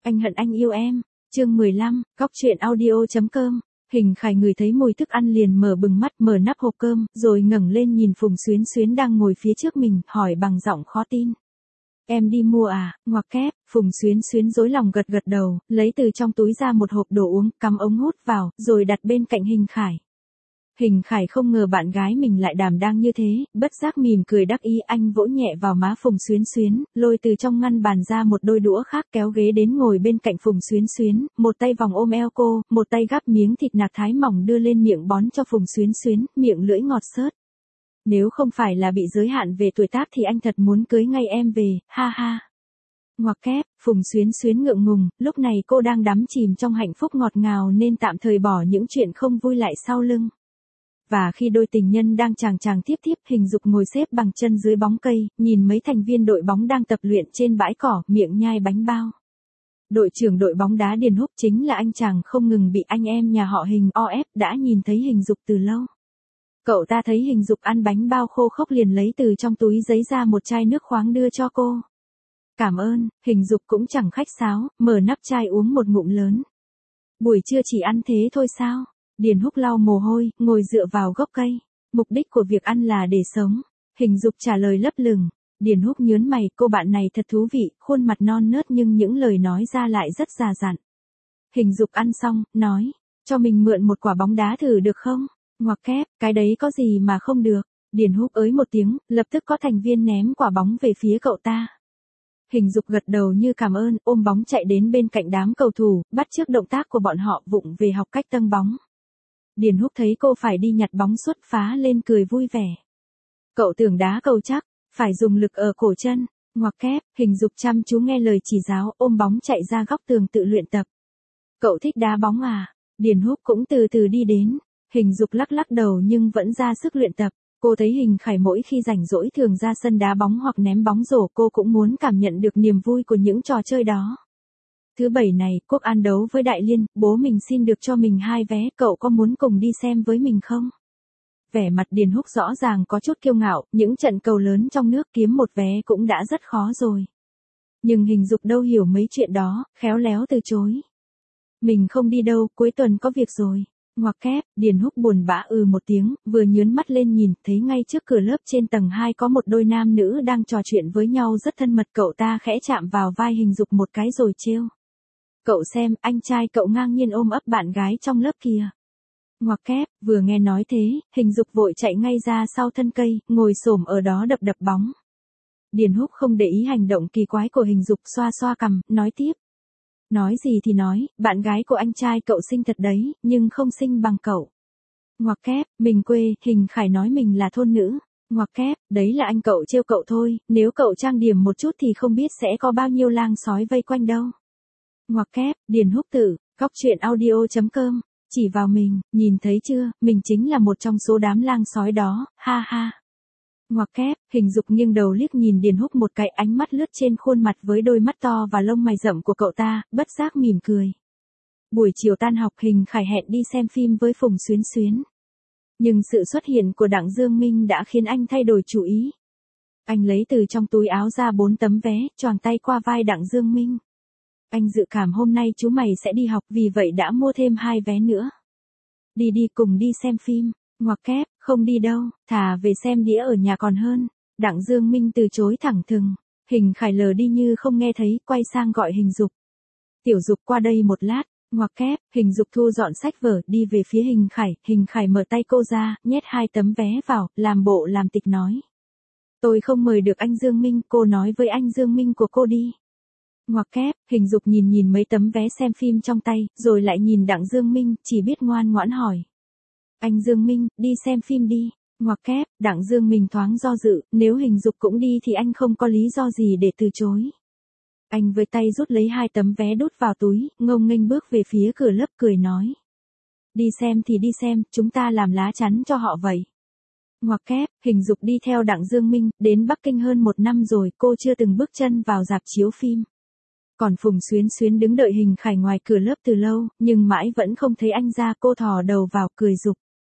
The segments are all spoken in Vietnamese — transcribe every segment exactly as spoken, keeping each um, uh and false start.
Anh hận anh yêu em. Chương mười lăm, Góc truyện audio.com. Hình Khải ngửi thấy mùi thức ăn liền mở bừng mắt, mở nắp hộp cơm, rồi ngẩng lên nhìn Phùng Xuyến Xuyến đang ngồi phía trước mình, hỏi bằng giọng khó tin. Em đi mua à? Ngoặc kép, Phùng Xuyến Xuyến rối lòng gật gật đầu, lấy từ trong túi ra một hộp đồ uống, cắm ống hút vào, rồi đặt bên cạnh Hình Khải. Hình Khải không ngờ bạn gái mình lại đảm đang như thế, bất giác mỉm cười đắc ý, anh vỗ nhẹ vào má Phùng Xuyến Xuyến, lôi từ trong ngăn bàn ra một đôi đũa khác, kéo ghế đến ngồi bên cạnh Phùng Xuyến Xuyến, một tay vòng ôm eo cô, một tay gắp miếng thịt nạc thái mỏng đưa lên miệng bón cho Phùng Xuyến Xuyến, miệng lưỡi ngọt xớt. Nếu không phải là bị giới hạn về tuổi tác thì anh thật muốn cưới ngay em về, ha ha. Ngoặc kép, Phùng Xuyến Xuyến ngượng ngùng, lúc này cô đang đắm chìm trong hạnh phúc ngọt ngào nên tạm thời bỏ những chuyện không vui lại sau lưng. Và khi đôi tình nhân đang chàng chàng tiếp tiếp, Hình Dục ngồi xếp bằng chân dưới bóng cây, nhìn mấy thành viên đội bóng đang tập luyện trên bãi cỏ, miệng nhai bánh bao. Đội trưởng đội bóng đá Điền Húc chính là anh chàng không ngừng bị anh em nhà họ Hình o ép, đã nhìn thấy Hình Dục từ lâu. Cậu ta thấy Hình Dục ăn bánh bao khô khốc liền lấy từ trong túi giấy ra một chai nước khoáng đưa cho cô. Cảm ơn. Hình Dục cũng chẳng khách sáo, mở nắp chai uống một ngụm lớn. Buổi trưa chỉ ăn thế thôi sao? Điền Húc lau mồ hôi, ngồi dựa vào gốc cây. Mục đích của việc ăn là để sống. Hình Dục trả lời lấp lửng. Điền Húc nhớn mày, cô bạn này thật thú vị, khuôn mặt non nớt nhưng những lời nói ra lại rất già dặn. Hình Dục ăn xong, nói, cho mình mượn một quả bóng đá thử được không? Ngoặc kép, cái đấy có gì mà không được. Điền Húc ới một tiếng, lập tức có thành viên ném quả bóng về phía cậu ta. Hình Dục gật đầu như cảm ơn, ôm bóng chạy đến bên cạnh đám cầu thủ, bắt chước động tác của bọn họ, vụng về học cách tâng bóng. Điền Húc thấy cô phải đi nhặt bóng xuất phá lên cười vui vẻ. Cậu tưởng đá cầu chắc, phải dùng lực ở cổ chân. Ngoặc kép, Hình Dục chăm chú nghe lời chỉ giáo, ôm bóng chạy ra góc tường tự luyện tập. Cậu thích đá bóng à? Điền Húc cũng từ từ đi đến. Hình Dục lắc lắc đầu nhưng vẫn ra sức luyện tập. Cô thấy Hình Khải mỗi khi rảnh rỗi thường ra sân đá bóng hoặc ném bóng rổ, cô cũng muốn cảm nhận được niềm vui của những trò chơi đó. Thứ bảy này, Quốc An đấu với Đại Liên, bố mình xin được cho mình hai vé, cậu có muốn cùng đi xem với mình không? Vẻ mặt Điền Húc rõ ràng có chút kiêu ngạo, những trận cầu lớn trong nước kiếm một vé cũng đã rất khó rồi. Nhưng Hình Dục đâu hiểu mấy chuyện đó, khéo léo từ chối. Mình không đi đâu, cuối tuần có việc rồi. Ngoặc kép, Điền Húc buồn bã ừ một tiếng, vừa nhướn mắt lên nhìn, thấy ngay trước cửa lớp trên tầng hai có một đôi nam nữ đang trò chuyện với nhau rất thân mật, cậu ta khẽ chạm vào vai Hình Dục một cái rồi trêu. Cậu xem, anh trai cậu ngang nhiên ôm ấp bạn gái trong lớp kìa. Ngoặc kép, vừa nghe nói thế, Hình Dục vội chạy ngay ra sau thân cây, ngồi xổm ở đó đập đập bóng. Điền Húc không để ý hành động kỳ quái của Hình Dục, xoa xoa cằm, nói tiếp. Nói gì thì nói, bạn gái của anh trai cậu xinh thật đấy, nhưng không xinh bằng cậu. Ngoặc kép, mình quê, Hình Khải nói mình là thôn nữ. Ngoặc kép, đấy là anh cậu trêu cậu thôi, nếu cậu trang điểm một chút thì không biết sẽ có bao nhiêu lang sói vây quanh đâu. Ngoặc kép, Điền Húc tử, Góc truyện audio.com, chỉ vào mình, nhìn thấy chưa, mình chính là một trong số đám lang sói đó, ha ha. Ngoặc kép, Hình Dục nghiêng đầu liếc nhìn Điền Húc một cái, ánh mắt lướt trên khuôn mặt với đôi mắt to và lông mày rậm của cậu ta, bất giác mỉm cười. Buổi chiều tan học, Hình Khải hẹn đi xem phim với Phùng Xuyến Xuyến. Nhưng sự xuất hiện của Đặng Dương Minh đã khiến anh thay đổi chủ ý. Anh lấy từ trong túi áo ra bốn tấm vé, choàng tay qua vai Đặng Dương Minh. Anh dự cảm hôm nay chú mày sẽ đi học, vì vậy đã mua thêm hai vé nữa. Đi đi, cùng đi xem phim. Ngoặc kép, không đi đâu, thà về xem đĩa ở nhà còn hơn. Đặng Dương Minh từ chối thẳng thừng. Hình Khải lờ đi như không nghe thấy, quay sang gọi Hình Dục. Tiểu Dục qua đây một lát. Ngoặc kép, Hình Dục thu dọn sách vở, đi về phía Hình Khải. Hình Khải mở tay cô ra, nhét hai tấm vé vào, làm bộ làm tịch nói. Tôi không mời được anh Dương Minh, cô nói với anh Dương Minh của cô đi. Ngoặc kép, Hình Dục nhìn nhìn mấy tấm vé xem phim trong tay, rồi lại nhìn Đặng Dương Minh, chỉ biết ngoan ngoãn hỏi. Anh Dương Minh, đi xem phim đi. Ngoặc kép, Đặng Dương Minh thoáng do dự, nếu Hình Dục cũng đi thì anh không có lý do gì để từ chối. Anh với tay rút lấy hai tấm vé đút vào túi, ngông nghênh bước về phía cửa lớp cười nói. Đi xem thì đi xem, chúng ta làm lá chắn cho họ vậy. Ngoặc kép, Hình Dục đi theo Đặng Dương Minh, đến Bắc Kinh hơn một năm rồi, cô chưa từng bước chân vào rạp chiếu phim. Còn Phùng Xuyến Xuyến đứng đợi Hình Khải ngoài cửa lớp từ lâu, nhưng mãi vẫn không thấy anh ra, cô thò đầu vào cười giục.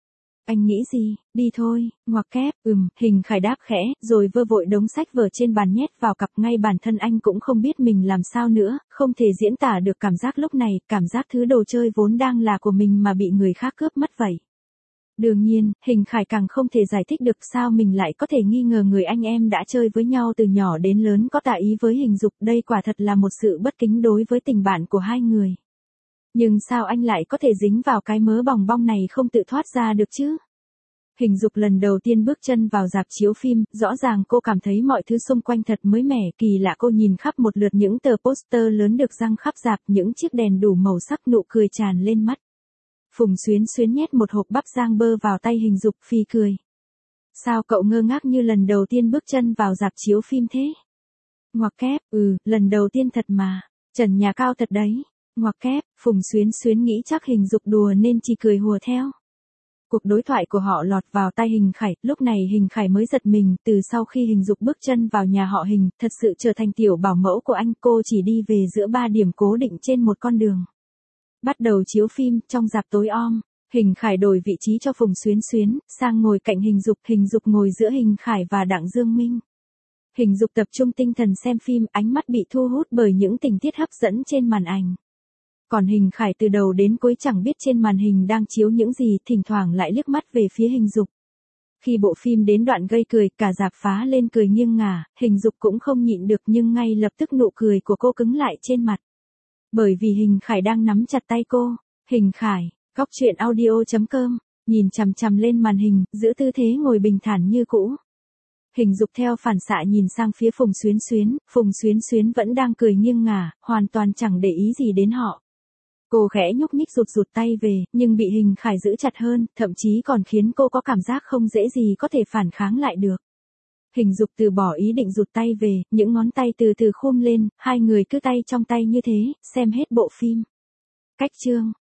Anh nghĩ gì, đi thôi, ngoặc kép, ừm, Hình Khải đáp khẽ, rồi vơ vội đống sách vở trên bàn nhét vào cặp, ngay bản thân anh cũng không biết mình làm sao nữa, không thể diễn tả được cảm giác lúc này, cảm giác thứ đồ chơi vốn đang là của mình mà bị người khác cướp mất vậy. Đương nhiên, Hình Khải càng không thể giải thích được sao mình lại có thể nghi ngờ người anh em đã chơi với nhau từ nhỏ đến lớn có tà ý với Hình Dục, đây quả thật là một sự bất kính đối với tình bạn của hai người. Nhưng sao anh lại có thể dính vào cái mớ bòng bong này không tự thoát ra được chứ? Hình Dục lần đầu tiên bước chân vào rạp chiếu phim, rõ ràng cô cảm thấy mọi thứ xung quanh thật mới mẻ, kỳ lạ. Cô nhìn khắp một lượt những tờ poster lớn được giăng khắp rạp, những chiếc đèn đủ màu sắc, nụ cười tràn lên mắt. Phùng Xuyến Xuyến nhét một hộp bắp rang bơ vào tay Hình Dục, phì cười. Sao cậu ngơ ngác như lần đầu tiên bước chân vào rạp chiếu phim thế? Ngoặc kép, ừ, lần đầu tiên thật mà, trần nhà cao thật đấy. Ngoặc kép, Phùng Xuyến Xuyến nghĩ chắc Hình Dục đùa nên chỉ cười hùa theo. Cuộc đối thoại của họ lọt vào tai Hình Khải, lúc này Hình Khải mới giật mình, từ sau khi Hình Dục bước chân vào nhà họ Hình, thật sự trở thành tiểu bảo mẫu của anh, cô chỉ đi về giữa ba điểm cố định trên một con đường. Bắt đầu chiếu phim, trong rạp tối om, Hình Khải đổi vị trí cho Phùng Xuyến Xuyến, sang ngồi cạnh Hình Dục, Hình Dục ngồi giữa Hình Khải và Đặng Dương Minh. Hình Dục tập trung tinh thần xem phim, ánh mắt bị thu hút bởi những tình tiết hấp dẫn trên màn ảnh. Còn Hình Khải từ đầu đến cuối chẳng biết trên màn hình đang chiếu những gì, thỉnh thoảng lại liếc mắt về phía Hình Dục. Khi bộ phim đến đoạn gây cười, cả rạp phá lên cười nghiêng ngả, Hình Dục cũng không nhịn được nhưng ngay lập tức nụ cười của cô cứng lại trên mặt. Bởi vì Hình Khải đang nắm chặt tay cô. Hình Khải, góc truyện audio chấm com, nhìn chằm chằm lên màn hình, giữ tư thế ngồi bình thản như cũ. Hình Dục theo phản xạ nhìn sang phía Phùng Xuyến Xuyến, Phùng Xuyến Xuyến vẫn đang cười nghiêng ngả, hoàn toàn chẳng để ý gì đến họ. Cô khẽ nhúc nhích rụt rụt tay về, nhưng bị Hình Khải giữ chặt hơn, thậm chí còn khiến cô có cảm giác không dễ gì có thể phản kháng lại được. Hình Dục từ bỏ ý định rụt tay về, những ngón tay từ từ khum lên, hai người cứ tay trong tay như thế, xem hết bộ phim. Cách chương